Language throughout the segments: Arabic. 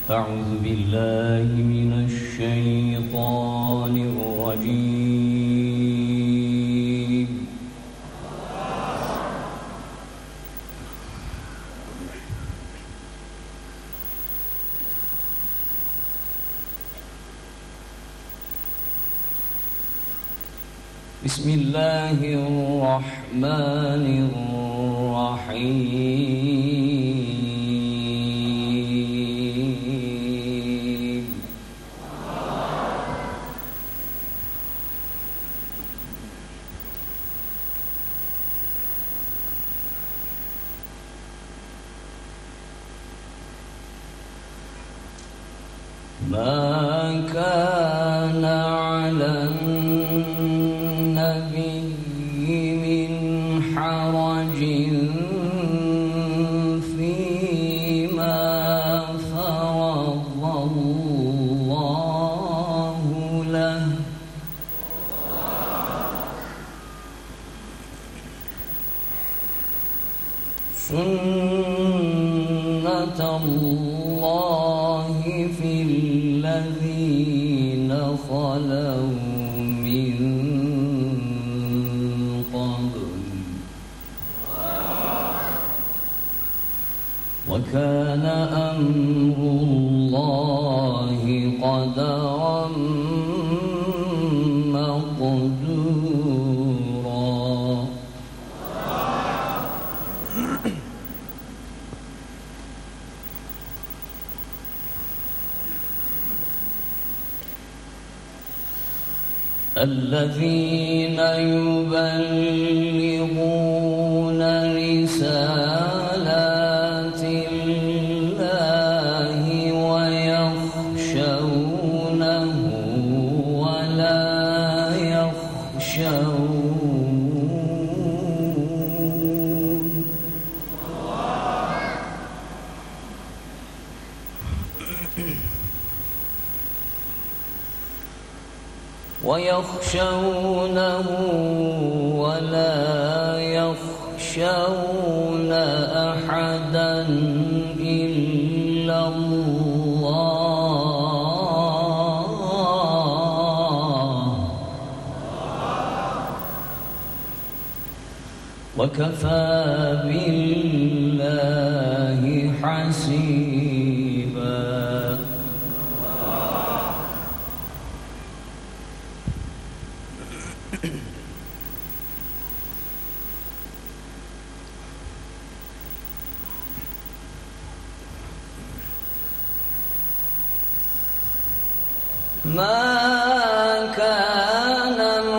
أعوذ بالله من الشيطان الرجيم. بسم الله الرحمن الرحيم. ما كان على النبي من حرج فيما فرض الله له سنة الله في الذين خلوا من قبل وكان أمر الله قدرا مقدورا. الذين يبلغون رسالات الله ويخشونه ولا يخشون ويخشونه ولا يخشون أحدا إلا الله وكفى بالله حسيبا. ما كان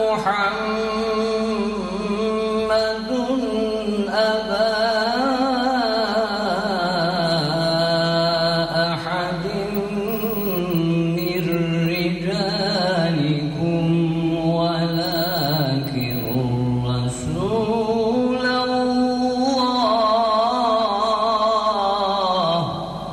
محمد أبا أحد من رجالكم ولكن رسول الله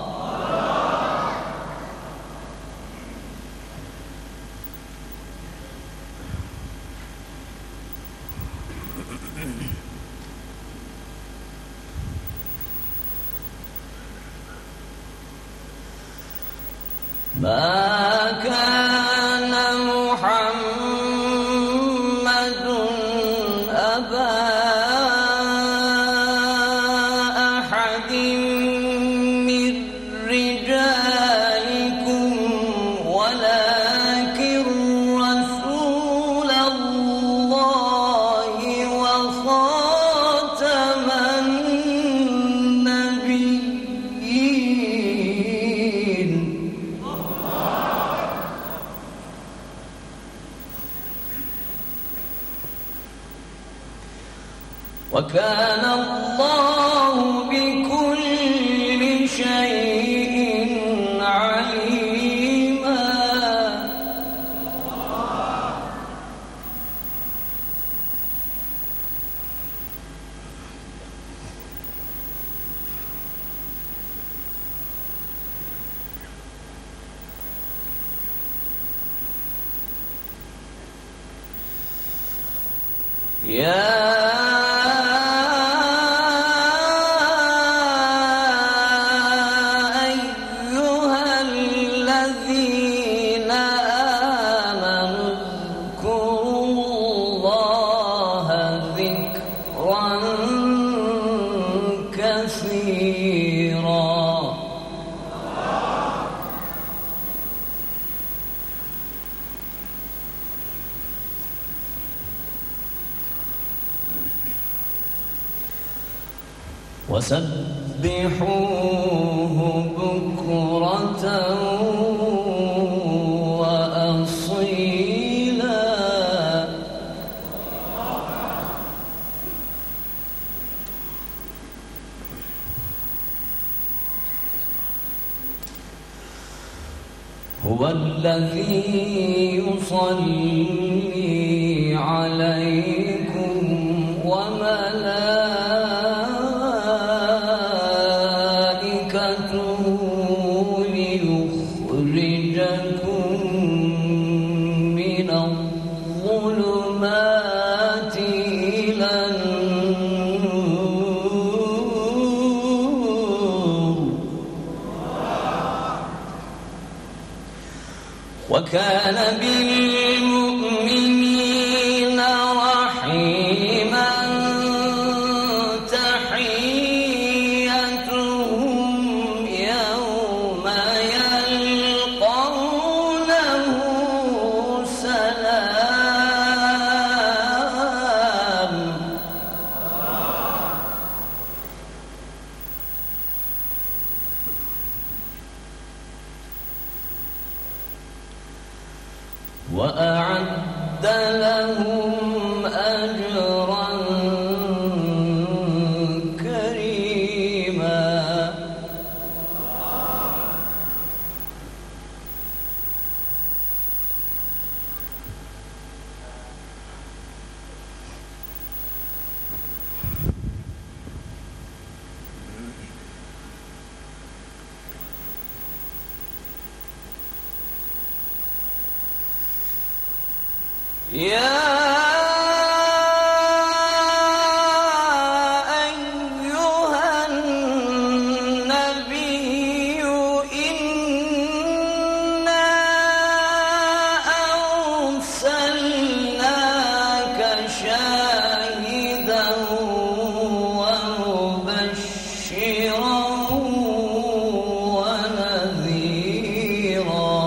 ما كان محمد أبا أحد من رجالكم ولكن رسول الله وخاتم النبيين. وكان الله بكل شيء عليما. يا أيها وسبحوه بكرة وأصيلا. هو الذي يصلي عليكم وملائكته ليخرجكم من الظلمات إلى النور وكان بالمؤمنين رحيما. تحيتهم يوم يلقونه سلام. وأعد لهم أجرا كريما. يا أيها النبي إنا أرسلناك شاهدا ومبشرا ونذيرا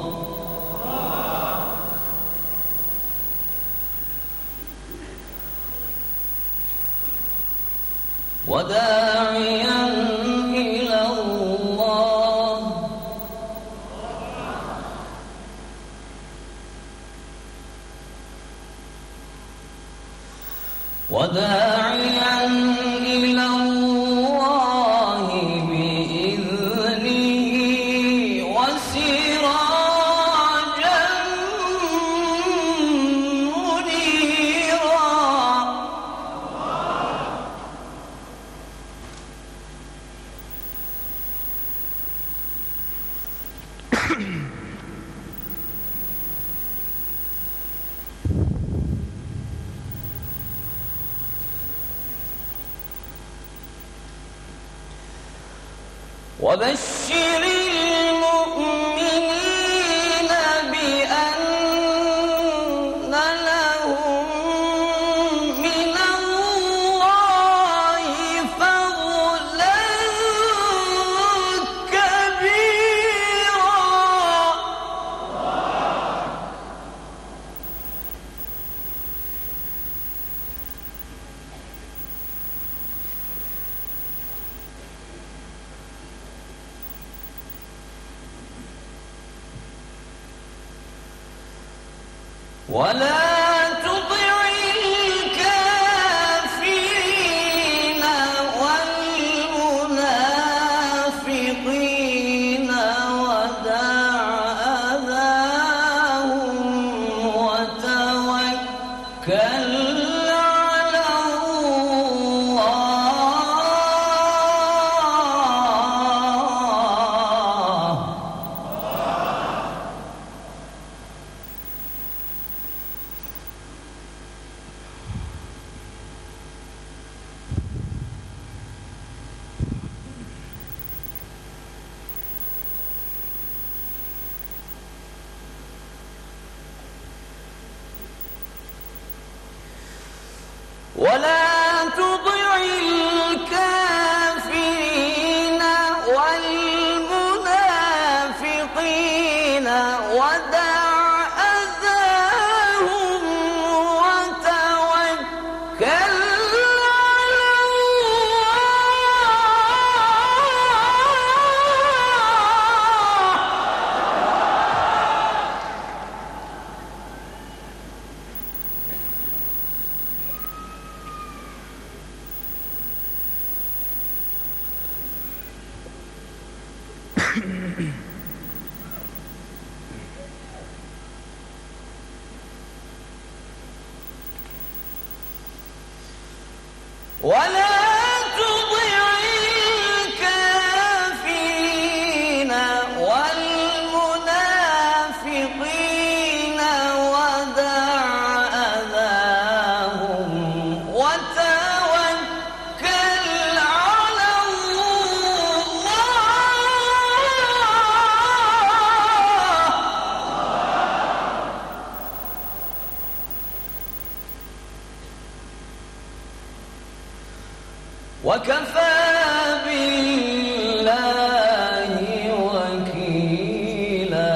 وداعيا إلى الله بإذنه وسراجا منيرا. وبشر المؤمنين بأن لهم من الله فضلا كبيرا. ولا تطع الكافرين والمنافقين ودع أذاهم وتوكل على الله. ولا تطع الكافرين والمنافقين ودع أذاهم وتوكل على الله. ولا تطع الكافرين والمنافقين ودع أذاهم وتوكل على الله. وكفى بالله وكيلا.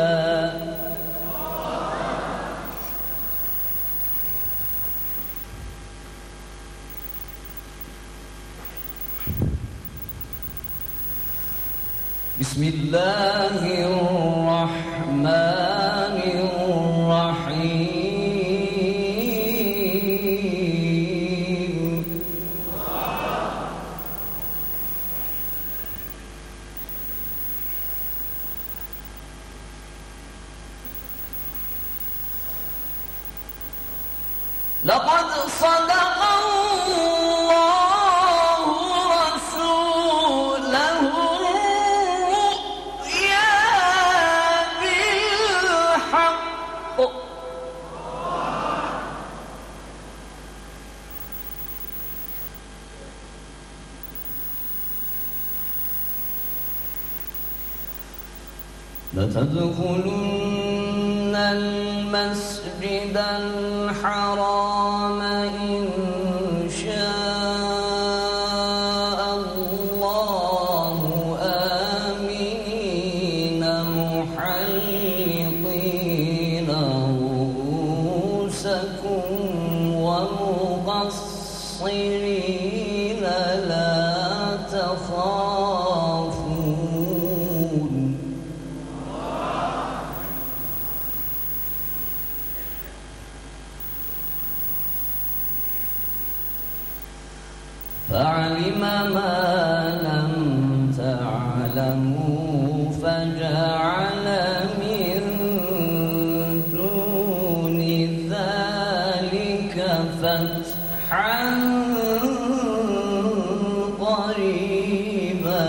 بسم الله الرحمن الرحيم. لقد صدق الله رسوله الرؤيا بالحق لتدخلن المسجد الحرام إن شاء الله آمنين محلقين رؤوسكم ومقصرين لا تخافون. فعلم ما لم تعلموا فجعل من دون ذلك فتحا قريبا.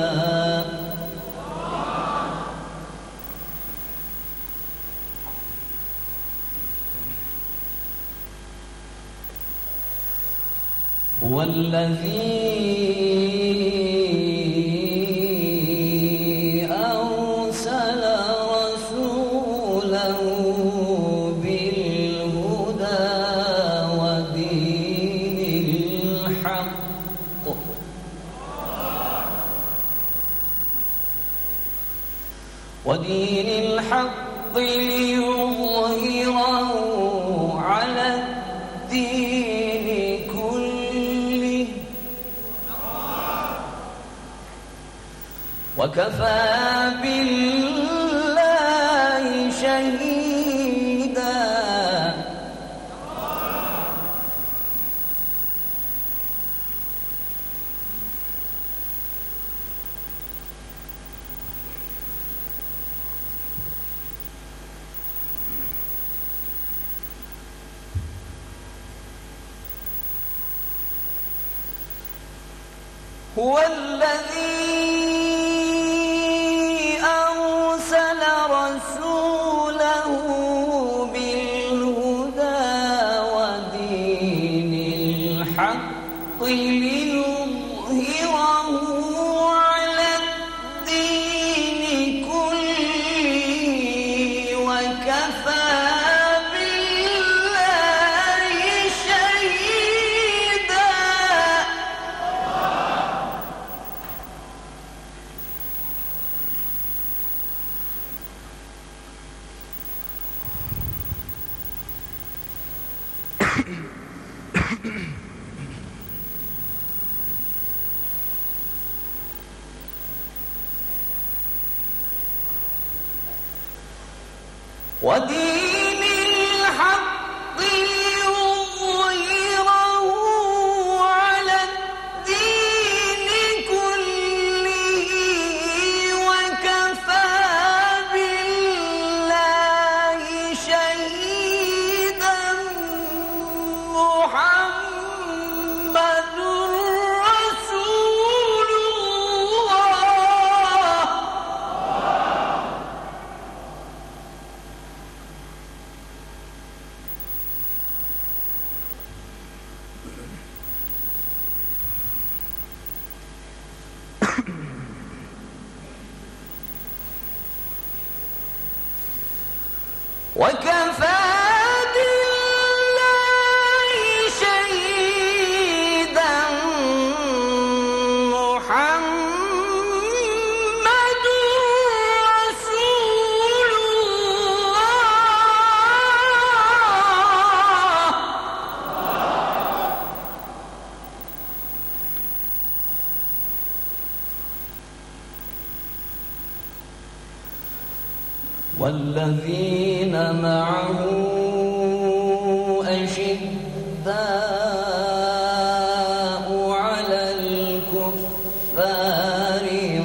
هو الذي أرسل رسوله بالهدى ودين الحق ليظهره على الدين كله وكفى بالله شهيدا. هو الذي أرسل رسوله بالهدى ودين الحق ليظهره على الدين كله وكفى ودين الحق ليظهره على الدين كله وكفى بالله شهيدا. محمد وكفى بالله شهيدا محمد رسول الله. والذين معه أشداء على الكفار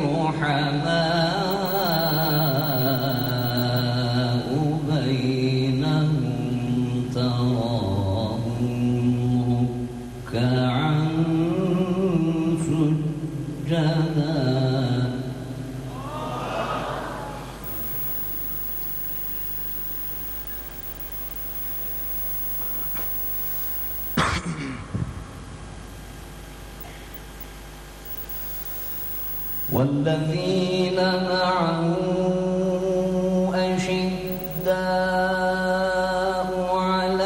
رحماء بينهم تراهم ركعا سجدا والذين معه أشداء على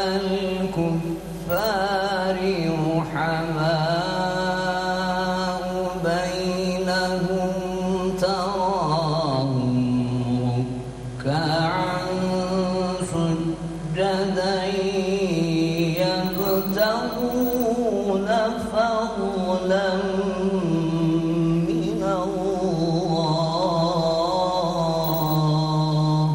الكفار رحماء بينهم تراهم ركعا سجدا يبتغون فضلا من الله.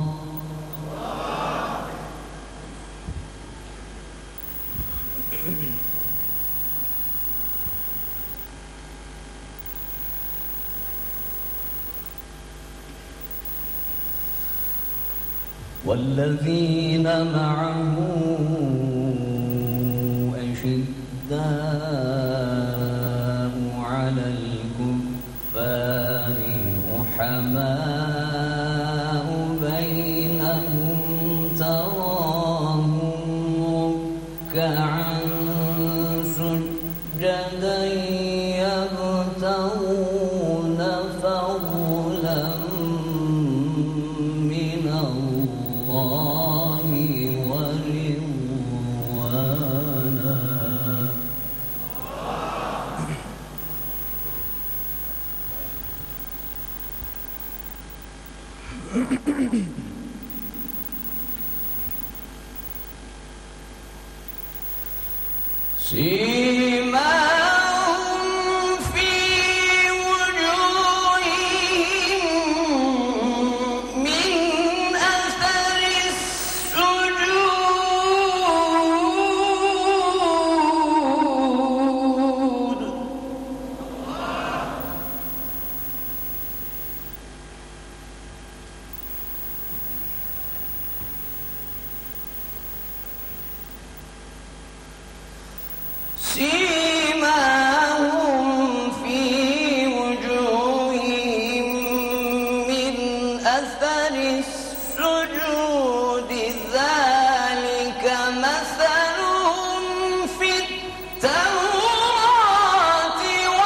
والذين معه أشداء على الكفار رحماء بينهم تراهم ركعا سجدا يبتغون فضلا من الله ورضوانا. سيماهم في وجوههم من أثر السجود سيماهم في وجوههم من أثر السجود ذلك مثلهم في التوراة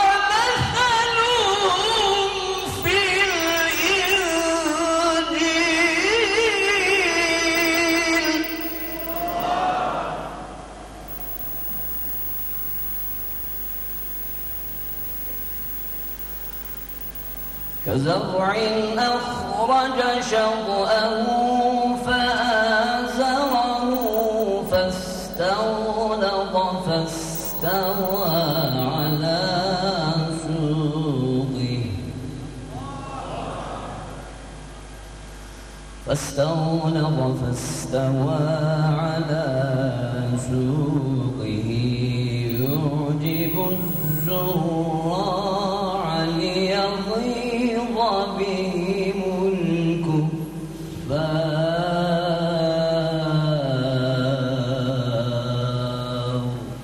ومثلهم في الإنجيل كزرع أخرج شطأه فآزره فاستغلظ فاستوى على سوقه يعجب الزراع ليغيظ بهم الكفار.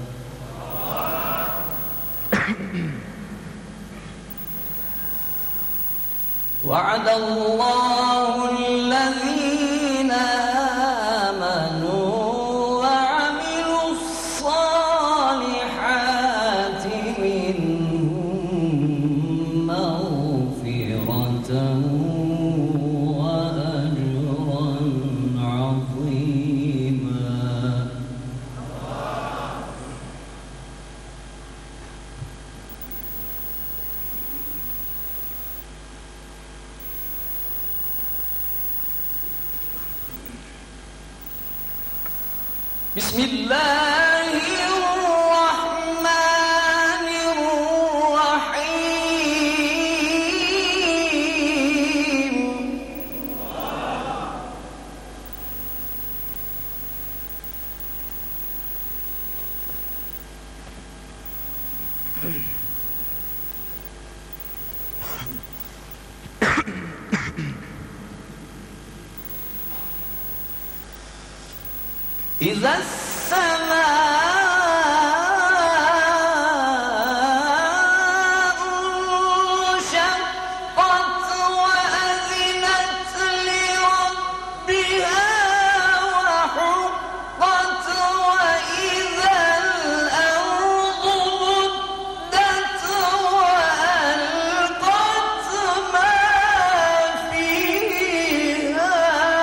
وعد الله الذين آمنوا وعملوا الصالحات منهم بسم الله الرحمن الرحيم. إذا السماء انشقت وأذنت لربها وحقت وإذا الأرض مدت وألقت ما فيها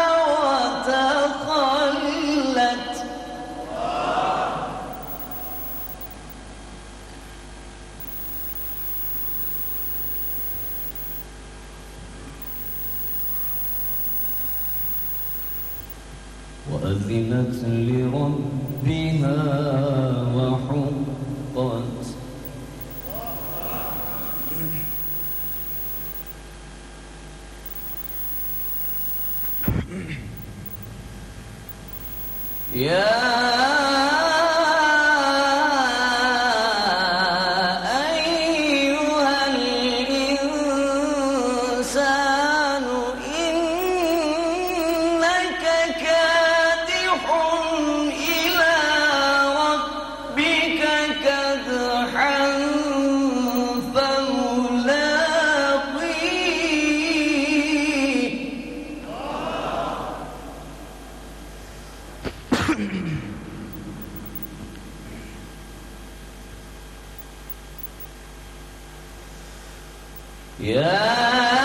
وتخلت. وأذنت لربها وحقت. يا أيها الإنسان إنك كادح إلى ربك كدحا فملاقيه. يا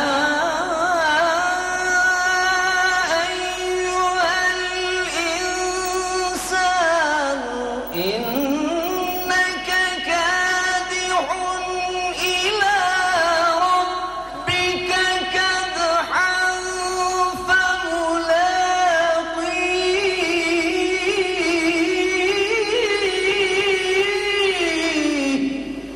أيها الإنسان إنك كادح إلى ربك كدحا فملاقيه.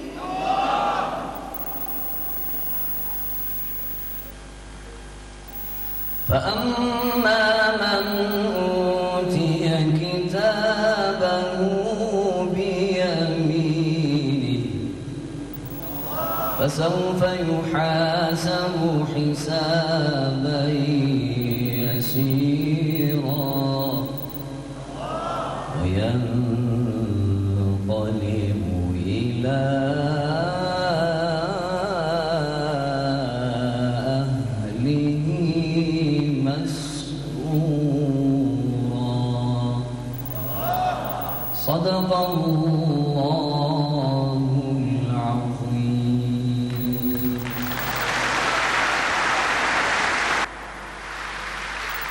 فأما من أوتي كتابه بيمينه فسوف يحاسب حسابا يسيرا وينقلب إلى أهله مسرورا. صدق الله